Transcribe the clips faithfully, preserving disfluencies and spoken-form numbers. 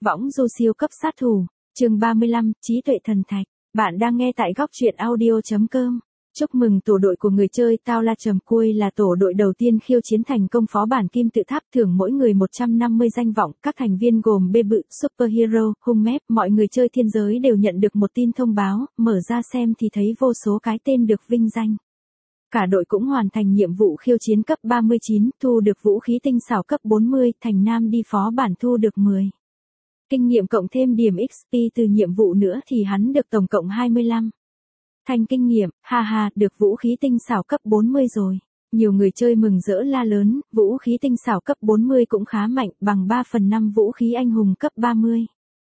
Võng du siêu cấp sát thủ, chương ba mươi lăm, trí tuệ thần thạch. Bạn đang nghe tại góc truyện audio chấm com. Chúc mừng tổ đội của người chơi Tao La Trầm Cuôi là tổ đội đầu tiên khiêu chiến thành công phó bản kim tự tháp, thưởng mỗi người một trăm năm mươi danh vọng. Các thành viên gồm Bê Bự, Superhero, Hung Mép. Mọi người chơi thiên giới đều nhận được một tin thông báo, mở ra xem thì thấy vô số cái tên được vinh danh. Cả đội cũng hoàn thành nhiệm vụ khiêu chiến cấp ba mươi chín, thu được vũ khí tinh xảo cấp bốn mươi, Thành Nam đi phó bản thu được mười. Kinh nghiệm cộng thêm điểm ích pê từ nhiệm vụ nữa thì hắn được tổng cộng hai mươi lăm. Thành kinh nghiệm, ha ha, được vũ khí tinh xảo cấp bốn mươi rồi. Nhiều người chơi mừng rỡ la lớn, vũ khí tinh xảo cấp bốn mươi cũng khá mạnh, bằng ba phần năm vũ khí anh hùng cấp ba mươi.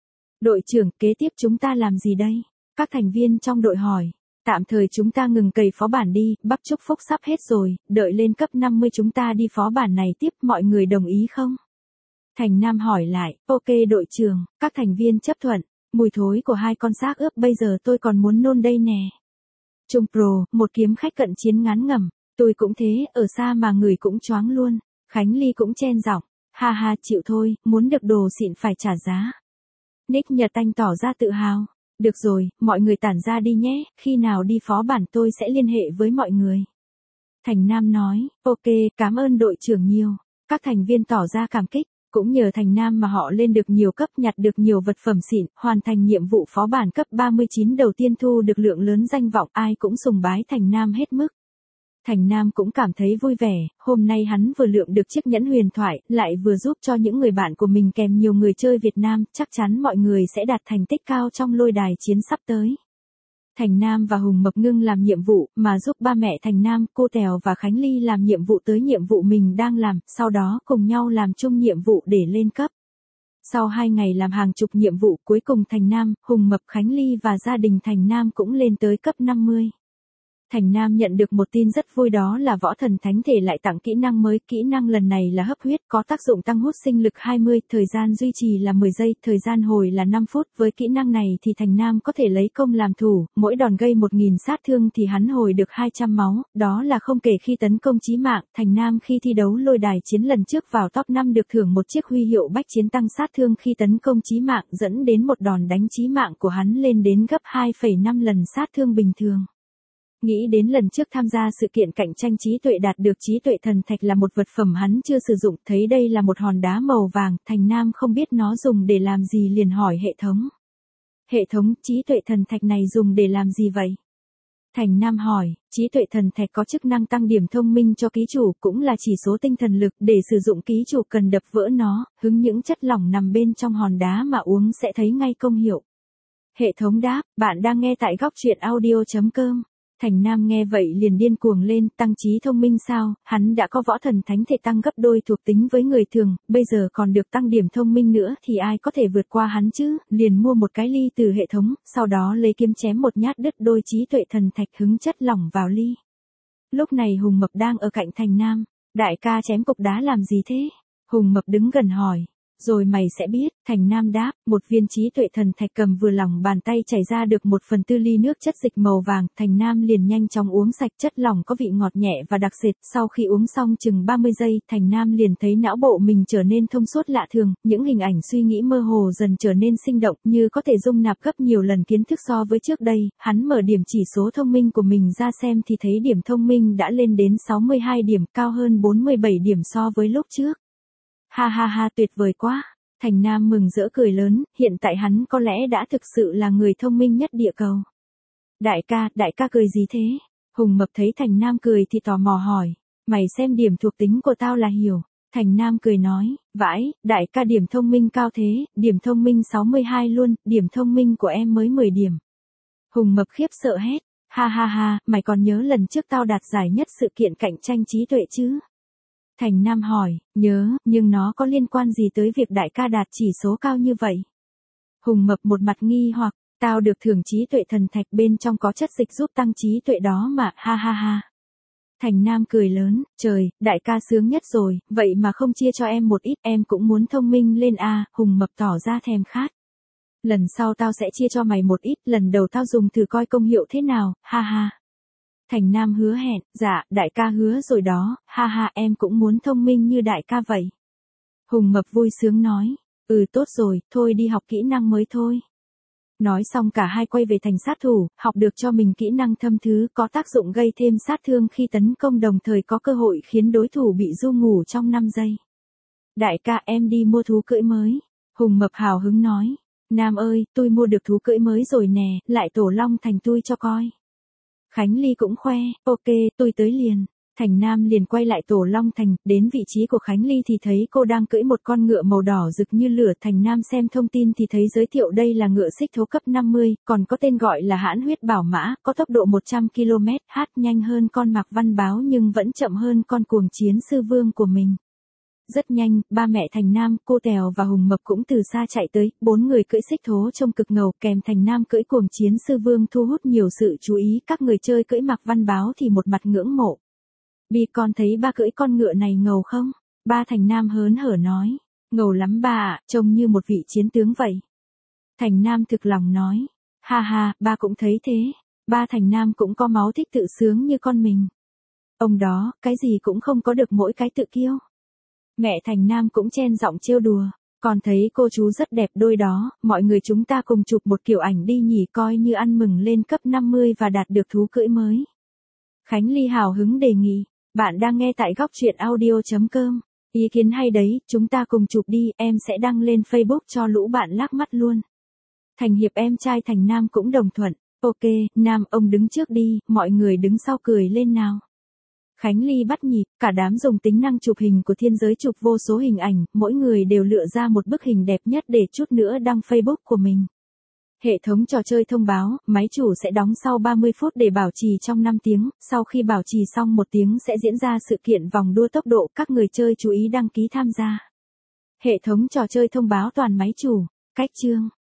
Đội trưởng, kế tiếp chúng ta làm gì đây? Các thành viên trong đội hỏi. Tạm thời chúng ta ngừng cày phó bản đi, bắp chúc phúc sắp hết rồi, đợi lên cấp năm mươi chúng ta đi phó bản này tiếp, mọi người đồng ý không? Thành Nam hỏi lại, ok đội trưởng, các thành viên chấp thuận, mùi thối của hai con xác ướp bây giờ tôi còn muốn nôn đây nè. Trung Pro, một kiếm khách cận chiến ngán ngẩm, tôi cũng thế, ở xa mà người cũng choáng luôn. Khánh Ly cũng chen giọng, ha ha chịu thôi, muốn được đồ xịn phải trả giá. Nick Nhật Anh tỏ ra tự hào. Được rồi, mọi người tản ra đi nhé, khi nào đi phó bản tôi sẽ liên hệ với mọi người. Thành Nam nói, ok, cảm ơn đội trưởng nhiều. Các thành viên tỏ ra cảm kích, cũng nhờ Thành Nam mà họ lên được nhiều cấp, nhặt được nhiều vật phẩm xịn, hoàn thành nhiệm vụ phó bản cấp ba mươi chín đầu tiên, thu được lượng lớn danh vọng, ai cũng sùng bái Thành Nam hết mức. Thành Nam cũng cảm thấy vui vẻ, hôm nay hắn vừa lượm được chiếc nhẫn huyền thoại, lại vừa giúp cho những người bạn của mình kèm nhiều người chơi Việt Nam, chắc chắn mọi người sẽ đạt thành tích cao trong lôi đài chiến sắp tới. Thành Nam và Hùng Mập ngưng làm nhiệm vụ, mà giúp ba mẹ Thành Nam, cô Tèo và Khánh Ly làm nhiệm vụ tới nhiệm vụ mình đang làm, sau đó cùng nhau làm chung nhiệm vụ để lên cấp. Sau hai ngày làm hàng chục nhiệm vụ, cuối cùng Thành Nam, Hùng Mập, Khánh Ly và gia đình Thành Nam cũng lên tới cấp năm mươi. Thành Nam nhận được một tin rất vui, đó là võ thần thánh thể lại tặng kỹ năng mới, kỹ năng lần này là hấp huyết, có tác dụng tăng hút sinh lực hai mươi, thời gian duy trì là mười giây, thời gian hồi là năm phút, với kỹ năng này thì Thành Nam có thể lấy công làm thủ, mỗi đòn gây một nghìn sát thương thì hắn hồi được hai trăm máu, đó là không kể khi tấn công chí mạng. Thành Nam khi thi đấu lôi đài chiến lần trước vào top năm được thưởng một chiếc huy hiệu bách chiến tăng sát thương khi tấn công chí mạng, dẫn đến một đòn đánh chí mạng của hắn lên đến gấp hai phẩy năm lần sát thương bình thường. Nghĩ đến lần trước tham gia sự kiện cạnh tranh trí tuệ đạt được trí tuệ thần thạch là một vật phẩm hắn chưa sử dụng, thấy đây là một hòn đá màu vàng, Thành Nam không biết nó dùng để làm gì liền hỏi hệ thống. Hệ thống, trí tuệ thần thạch này dùng để làm gì vậy? Thành Nam hỏi, trí tuệ thần thạch có chức năng tăng điểm thông minh cho ký chủ, cũng là chỉ số tinh thần lực, để sử dụng ký chủ cần đập vỡ nó, hứng những chất lỏng nằm bên trong hòn đá mà uống sẽ thấy ngay công hiệu. Hệ thống đáp, bạn đang nghe tại góc truyện audio chấm com. Thành Nam nghe vậy liền điên cuồng lên, tăng trí thông minh sao, hắn đã có võ thần thánh thể tăng gấp đôi thuộc tính với người thường, bây giờ còn được tăng điểm thông minh nữa thì ai có thể vượt qua hắn chứ, liền mua một cái ly từ hệ thống, sau đó lấy kiếm chém một nhát đứt đôi trí tuệ thần thạch hứng chất lỏng vào ly. Lúc này Hùng Mập đang ở cạnh Thành Nam, đại ca chém cục đá làm gì thế? Hùng Mập đứng gần hỏi. Rồi mày sẽ biết, Thành Nam đáp, một viên trí tuệ thần thạch cầm vừa lòng bàn tay chảy ra được một phần tư ly nước chất dịch màu vàng, Thành Nam liền nhanh chóng uống sạch, chất lỏng có vị ngọt nhẹ và đặc sệt, sau khi uống xong chừng ba mươi giây, Thành Nam liền thấy não bộ mình trở nên thông suốt lạ thường, những hình ảnh suy nghĩ mơ hồ dần trở nên sinh động, như có thể dung nạp gấp nhiều lần kiến thức so với trước đây, hắn mở điểm chỉ số thông minh của mình ra xem thì thấy điểm thông minh đã lên đến sáu mươi hai điểm, cao hơn bốn mươi bảy điểm so với lúc trước. Ha ha ha, tuyệt vời quá. Thành Nam mừng rỡ cười lớn, hiện tại hắn có lẽ đã thực sự là người thông minh nhất địa cầu. Đại ca, đại ca cười gì thế? Hùng Mập thấy Thành Nam cười thì tò mò hỏi, mày xem điểm thuộc tính của tao là hiểu. Thành Nam cười nói, vãi, đại ca điểm thông minh cao thế, điểm thông minh sáu mươi hai luôn, điểm thông minh của em mới mười điểm. Hùng Mập khiếp sợ hét, ha ha ha, mày còn nhớ lần trước tao đạt giải nhất sự kiện cạnh tranh trí tuệ chứ? Thành Nam hỏi, nhớ, nhưng nó có liên quan gì tới việc đại ca đạt chỉ số cao như vậy? Hùng Mập một mặt nghi hoặc, tao được thưởng trí tuệ thần thạch, bên trong có chất dịch giúp tăng trí tuệ đó mà, ha ha ha. Thành Nam cười lớn, trời, đại ca sướng nhất rồi, vậy mà không chia cho em một ít, em cũng muốn thông minh lên a. Hùng Mập tỏ ra thèm khát. Lần sau tao sẽ chia cho mày một ít, lần đầu tao dùng thử coi công hiệu thế nào, ha ha. Thành Nam hứa hẹn, dạ, đại ca hứa rồi đó, ha ha, em cũng muốn thông minh như đại ca vậy. Hùng Mập vui sướng nói, Ừ tốt rồi, thôi đi học kỹ năng mới thôi. Nói xong cả hai quay về thành sát thủ, học được cho mình kỹ năng thâm thứ có tác dụng gây thêm sát thương khi tấn công, đồng thời có cơ hội khiến đối thủ bị ru ngủ trong năm giây. Đại ca, em đi mua thú cưỡi mới. Hùng Mập hào hứng nói. Nam ơi, tôi mua được thú cưỡi mới rồi nè, lại Tổ Long Thành tôi cho coi. Khánh Ly cũng khoe, ok, tôi tới liền. Thành Nam liền quay lại Tổ Long Thành, đến vị trí của Khánh Ly thì thấy cô đang cưỡi một con ngựa màu đỏ rực như lửa. Thành Nam xem thông tin thì thấy giới thiệu đây là ngựa xích thố cấp năm mươi, còn có tên gọi là Hãn Huyết Bảo Mã, có tốc độ một trăm ki lô mét, hát nhanh hơn con Mạc Văn Báo nhưng vẫn chậm hơn con Cuồng Chiến Sư Vương của mình. Rất nhanh, ba mẹ Thành Nam, cô Tèo và Hùng Mập cũng từ xa chạy tới, bốn người cưỡi xích thố trông cực ngầu, kèm Thành Nam cưỡi Cuồng Chiến Sư Vương thu hút nhiều sự chú ý, các người chơi cưỡi Mạc Văn Báo thì một mặt ngưỡng mộ. Bi con thấy ba cưỡi con ngựa này ngầu không? Ba Thành Nam hớn hở nói, ngầu lắm ba ạ, trông như một vị chiến tướng vậy. Thành Nam thực lòng nói, ha ha, ba cũng thấy thế, ba Thành Nam cũng có máu thích tự sướng như con mình. Ông đó, cái gì cũng không có được mỗi cái tự kiêu. Mẹ Thành Nam cũng chen giọng trêu đùa, con thấy cô chú rất đẹp đôi đó, mọi người chúng ta cùng chụp một kiểu ảnh đi nhỉ, coi như ăn mừng lên cấp năm mươi và đạt được thú cưỡi mới. Khánh Ly hào hứng đề nghị, bạn đang nghe tại góc truyện audio chấm com. Ý kiến hay đấy, chúng ta cùng chụp đi, em sẽ đăng lên Facebook cho lũ bạn lác mắt luôn. Thành Hiệp em trai Thành Nam cũng đồng thuận, ok, Nam ông đứng trước đi, mọi người đứng sau cười lên nào. Khánh Ly bắt nhịp, cả đám dùng tính năng chụp hình của thiên giới chụp vô số hình ảnh, mỗi người đều lựa ra một bức hình đẹp nhất để chút nữa đăng Facebook của mình. Hệ thống trò chơi thông báo, máy chủ sẽ đóng sau ba mươi phút để bảo trì trong năm tiếng, sau khi bảo trì xong một tiếng sẽ diễn ra sự kiện vòng đua tốc độ, các người chơi chú ý đăng ký tham gia. Hệ thống trò chơi thông báo toàn máy chủ, cách chương.